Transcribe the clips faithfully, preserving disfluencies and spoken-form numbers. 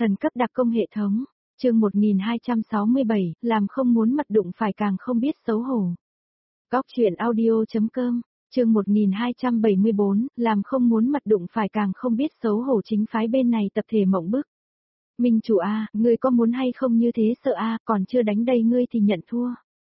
Thần cấp đặc công hệ thống, chương một nghìn hai trăm sáu mươi bảy, làm không muốn mặt đụng phải càng không biết xấu hổ. Góc truyện audio.com, chương một nghìn hai trăm bảy mươi bốn, làm không muốn mặt đụng phải càng không biết xấu hổ chính phái bên này tập thể mộng bức. Minh chủ A, ngươi có muốn hay không như thế sợ A, còn chưa đánh đây ngươi thì nhận thua.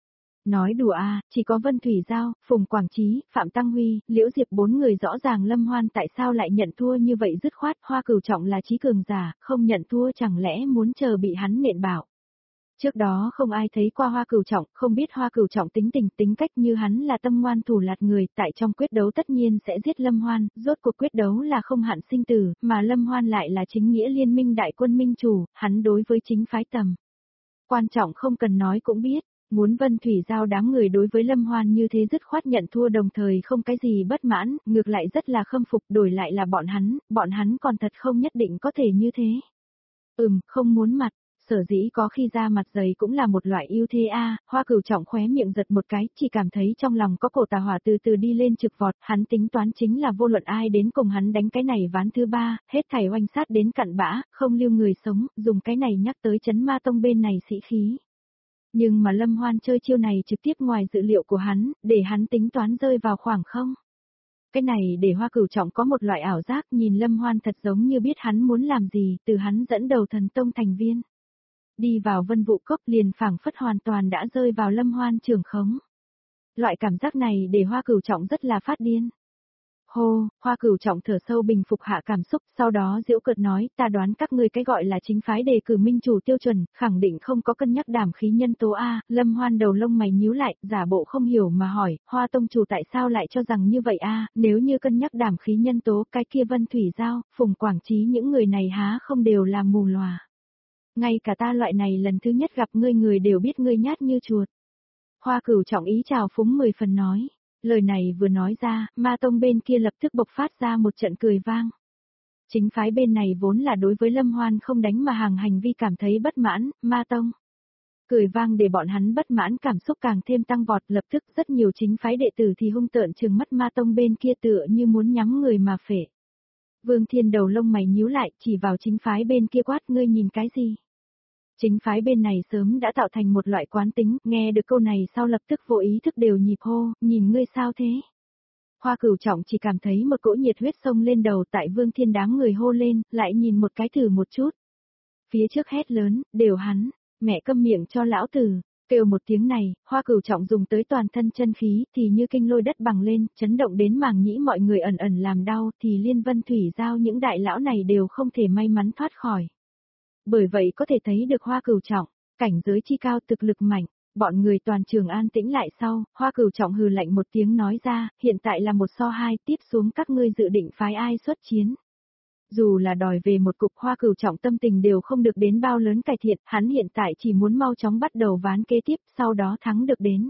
Nói đùa à, chỉ có Vân Thủy Giao, Phùng Quảng Chí, Phạm Tăng Huy, Liễu Diệp bốn người rõ ràng Lâm Hoan tại sao lại nhận thua như vậy dứt khoát, Hoa Cửu Trọng là trí cường giả, không nhận thua chẳng lẽ muốn chờ bị hắn nện bảo. Trước đó không ai thấy qua Hoa Cửu Trọng, không biết Hoa Cửu Trọng tính tình tính cách như hắn là tâm ngoan thủ lạt người, tại trong quyết đấu tất nhiên sẽ giết Lâm Hoan, rốt cuộc quyết đấu là không hạn sinh tử, mà Lâm Hoan lại là chính nghĩa liên minh đại quân minh chủ, hắn đối với chính phái tầm. Quan trọng không cần nói cũng biết. Muốn Vân Thủy Giao đám người đối với Lâm Hoan như thế dứt khoát nhận thua đồng thời không cái gì bất mãn, ngược lại rất là khâm phục, đổi lại là bọn hắn, bọn hắn còn thật không nhất định có thể như thế. Ừm, không muốn mặt, sở dĩ có khi ra mặt dày cũng là một loại ưu thế a. Hoa Cửu Trọng khóe miệng giật một cái, chỉ cảm thấy trong lòng có cổ tà hỏa từ từ đi lên trực vọt, hắn tính toán chính là vô luận ai đến cùng hắn đánh cái này ván thứ ba, hết thảy oanh sát đến cặn bã, không lưu người sống, dùng cái này nhắc tới chấn ma tông bên này sĩ khí. Nhưng mà Lâm Hoan chơi chiêu này trực tiếp ngoài dự liệu của hắn, để hắn tính toán rơi vào khoảng không. Cái này để Hoa Cửu Trọng có một loại ảo giác nhìn Lâm Hoan thật giống như biết hắn muốn làm gì, từ hắn dẫn đầu thần tông thành viên. Đi vào Vân Vũ Cốc liền phảng phất hoàn toàn đã rơi vào Lâm Hoan trường khống. Loại cảm giác này để Hoa Cửu Trọng rất là phát điên. Hô, Hoa Cửu Trọng thở sâu bình phục hạ cảm xúc, sau đó giễu cợt nói, ta đoán các ngươi cái gọi là chính phái đề cử minh chủ tiêu chuẩn, khẳng định không có cân nhắc đảm khí nhân tố A. Lâm Hoan đầu lông mày nhíu lại, giả bộ không hiểu mà hỏi, Hoa tông chủ tại sao lại cho rằng như vậy A, nếu như cân nhắc đảm khí nhân tố, cái kia Vân Thủy Giao, Phùng Quảng Chí những người này há không đều là mù lòa. Ngay cả ta loại này lần thứ nhất gặp ngươi người đều biết ngươi nhát như chuột. Hoa Cửu Trọng ý chào phúng mười phần nói. Lời này vừa nói ra, ma tông bên kia lập tức bộc phát ra một trận cười vang. Chính phái bên này vốn là đối với Lâm Hoan không đánh mà hàng hành vi cảm thấy bất mãn, ma tông. Cười vang để bọn hắn bất mãn cảm xúc càng thêm tăng vọt, lập tức rất nhiều chính phái đệ tử thì hung tợn trừng mắt ma tông bên kia tựa như muốn nhắm người mà phệ. Vương Thiên đầu lông mày nhíu lại, chỉ vào chính phái bên kia quát, ngươi nhìn cái gì? Chính phái bên này sớm đã tạo thành một loại quán tính, nghe được câu này sau lập tức vô ý thức đều nhịp hô, nhìn ngươi sao thế? Hoa Cửu Trọng chỉ cảm thấy một cỗ nhiệt huyết sông lên đầu tại Vương Thiên đám người hô lên, lại nhìn một cái thử một chút. Phía trước hét lớn, đều hắn, mẹ câm miệng cho lão tử, kêu một tiếng này, Hoa Cửu Trọng dùng tới toàn thân chân khí thì như kinh lôi đất bằng lên, chấn động đến màng nhĩ mọi người ẩn ẩn làm đau thì liên Vân Thủy Giao những đại lão này đều không thể may mắn thoát khỏi. Bởi vậy có thể thấy được Hoa Cửu Trọng, cảnh giới chi cao thực lực mạnh, bọn người toàn trường an tĩnh lại sau, Hoa Cửu Trọng hừ lạnh một tiếng nói ra, hiện tại là một so hai, tiếp xuống các ngươi dự định phái ai xuất chiến. Dù là đòi về một cục, Hoa Cửu Trọng tâm tình đều không được đến bao lớn cải thiện, hắn hiện tại chỉ muốn mau chóng bắt đầu ván kế tiếp, sau đó thắng được đến.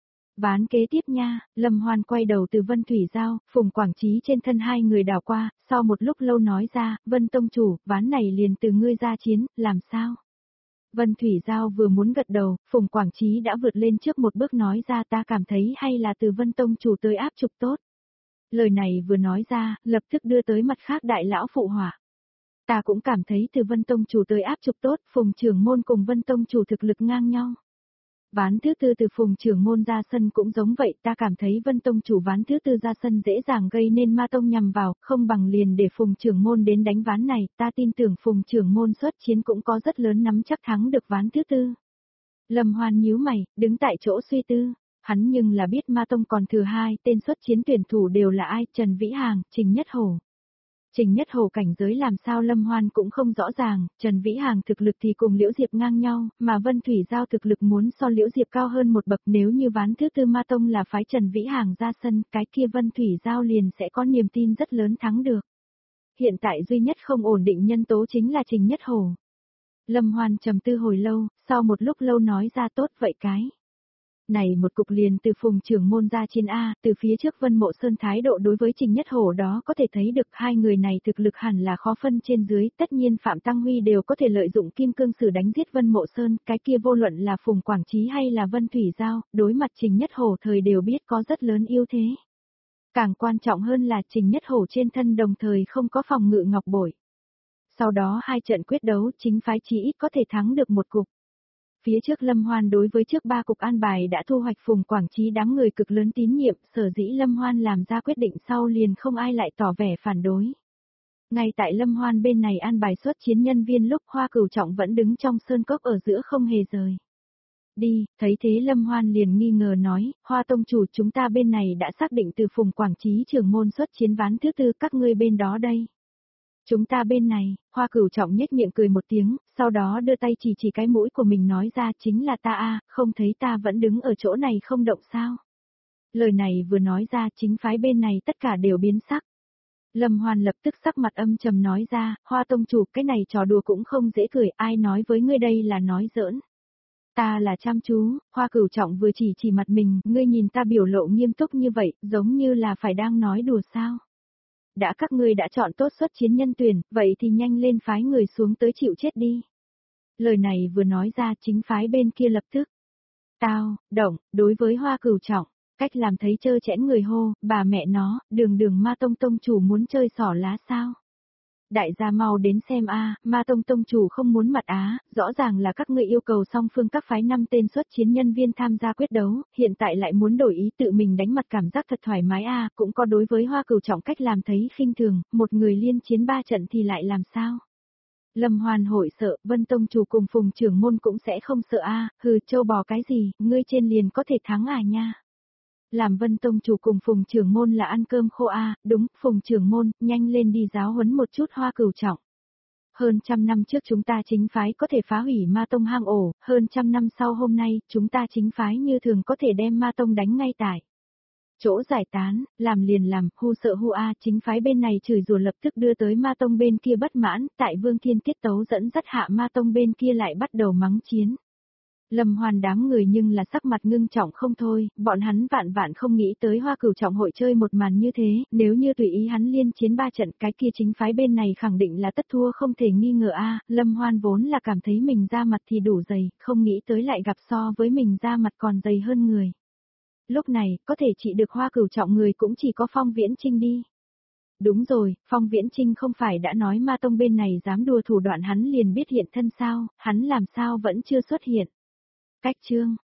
Ván kế tiếp nha, Lâm Hoan quay đầu từ Vân Thủy Giao, Phùng Quảng Chí trên thân hai người đảo qua, sau một lúc lâu nói ra, Vân Tông Chủ, ván này liền từ ngươi ra chiến, làm sao? Vân Thủy Giao vừa muốn gật đầu, Phùng Quảng Chí đã vượt lên trước một bước nói ra, ta cảm thấy hay là từ Vân Tông Chủ tới áp trục tốt. Lời này vừa nói ra, lập tức đưa tới mặt khác đại lão phụ họa. Ta cũng cảm thấy từ Vân Tông Chủ tới áp trục tốt, Phùng trưởng môn cùng Vân Tông Chủ thực lực ngang nhau. Ván thứ tư từ Phùng trưởng môn ra sân cũng giống vậy, ta cảm thấy Vân Tông Chủ ván thứ tư ra sân dễ dàng gây nên ma tông nhằm vào, không bằng liền để Phùng trưởng môn đến đánh ván này, ta tin tưởng Phùng trưởng môn xuất chiến cũng có rất lớn nắm chắc thắng được ván thứ tư. Lâm Hoan nhíu mày, đứng tại chỗ suy tư, hắn nhưng là biết ma tông còn thừa hai tên xuất chiến tuyển thủ đều là ai, Trần Vĩ Hàng, Trình Nhất Hổ. Trình Nhất Hổ cảnh giới làm sao Lâm Hoan cũng không rõ ràng, Trần Vĩ Hàng thực lực thì cùng Liễu Diệp ngang nhau, mà Vân Thủy Giao thực lực muốn so Liễu Diệp cao hơn một bậc, nếu như ván thứ tư ma tông là phái Trần Vĩ Hàng ra sân, cái kia Vân Thủy Giao liền sẽ có niềm tin rất lớn thắng được. Hiện tại duy nhất không ổn định nhân tố chính là Trình Nhất Hổ. Lâm Hoan trầm tư hồi lâu, sau một lúc lâu nói ra tốt vậy cái. Này một cục liền từ Phùng trưởng môn ra chiến A, từ phía trước Vân Mộ Sơn thái độ đối với Trình Nhất Hổ đó có thể thấy được hai người này thực lực hẳn là khó phân trên dưới, tất nhiên Phạm Tăng Huy đều có thể lợi dụng kim cương sử đánh giết Vân Mộ Sơn, cái kia vô luận là Phùng Quảng Chí hay là Vân Thủy Giao, đối mặt Trình Nhất Hổ thời đều biết có rất lớn ưu thế. Càng quan trọng hơn là Trình Nhất Hổ trên thân đồng thời không có phòng ngự ngọc bội. Sau đó hai trận quyết đấu chính phái chí ít có thể thắng được một cục. Phía trước Lâm Hoan đối với trước ba cục an bài đã thu hoạch Phùng Quảng Chí đám người cực lớn tín nhiệm, sở dĩ Lâm Hoan làm ra quyết định sau liền không ai lại tỏ vẻ phản đối. Ngay tại Lâm Hoan bên này an bài xuất chiến nhân viên lúc Hoa Cửu Trọng vẫn đứng trong sơn cốc ở giữa không hề rời. Đi, thấy thế Lâm Hoan liền nghi ngờ nói, Hoa tông chủ chúng ta bên này đã xác định từ Phùng Quảng Chí trưởng môn xuất chiến ván thứ tư, các ngươi bên đó đây. Chúng ta bên này, Hoa Cửu Trọng nhếch miệng cười một tiếng, sau đó đưa tay chỉ chỉ cái mũi của mình nói ra, chính là ta a, không thấy ta vẫn đứng ở chỗ này không động sao. Lời này vừa nói ra chính phái bên này tất cả đều biến sắc. Lâm Hoan lập tức sắc mặt âm trầm nói ra, Hoa tông chủ cái này trò đùa cũng không dễ cười, ai nói với ngươi đây là nói giỡn. Ta là chăm chú, Hoa Cửu Trọng vừa chỉ chỉ mặt mình, ngươi nhìn ta biểu lộ nghiêm túc như vậy, giống như là phải đang nói đùa sao. Đã các ngươi đã chọn tốt xuất chiến nhân tuyển, vậy thì nhanh lên phái người xuống tới chịu chết đi. Lời này vừa nói ra chính phái bên kia lập tức. Tao, động, đối với Hoa Cửu Trọng, cách làm thấy trơ chẽn người hô, bà mẹ nó, đường đường ma tông tông chủ muốn chơi xỏ lá sao. Đại gia mau đến xem a, ma tông tông chủ không muốn mặt á, rõ ràng là các ngươi yêu cầu song phương các phái năm tên xuất chiến nhân viên tham gia quyết đấu, hiện tại lại muốn đổi ý tự mình đánh mặt, cảm giác thật thoải mái a, cũng có đối với Hoa Cửu Trọng cách làm thấy khinh thường, một người liên chiến ba trận thì lại làm sao? Lâm Hoan hội sợ, Vân tông chủ cùng Phùng trưởng môn cũng sẽ không sợ a, hừ châu bò cái gì, ngươi trên liền có thể thắng à nha. Làm Vân tông chủ cùng Phùng trưởng môn là ăn cơm khô a, đúng, Phùng trưởng môn, nhanh lên đi giáo huấn một chút Hoa Cửu Trọng. Hơn trăm năm trước chúng ta chính phái có thể phá hủy ma tông hang ổ, hơn trăm năm sau hôm nay, chúng ta chính phái như thường có thể đem ma tông đánh ngay tại chỗ giải tán, làm liền làm, hu sợ hu a, chính phái bên này chửi rủa lập tức đưa tới ma tông bên kia bất mãn, tại Vương Thiên tiết tấu dẫn dắt hạ ma tông bên kia lại bắt đầu mắng chiến. Lâm Hoan đám người nhưng là sắc mặt ngưng trọng không thôi, bọn hắn vạn vạn không nghĩ tới Hoa Cửu Trọng hội chơi một màn như thế, nếu như tùy ý hắn liên chiến ba trận cái kia chính phái bên này khẳng định là tất thua không thể nghi ngờ a. Lâm Hoan vốn là cảm thấy mình ra mặt thì đủ dày, không nghĩ tới lại gặp so với mình ra mặt còn dày hơn người. Lúc này, có thể trị được Hoa Cửu Trọng người cũng chỉ có Phong Viễn Trinh đi. Đúng rồi, Phong Viễn Trinh không phải đã nói ma tông bên này dám đùa thủ đoạn hắn liền biết hiện thân sao, hắn làm sao vẫn chưa xuất hiện. Cách chương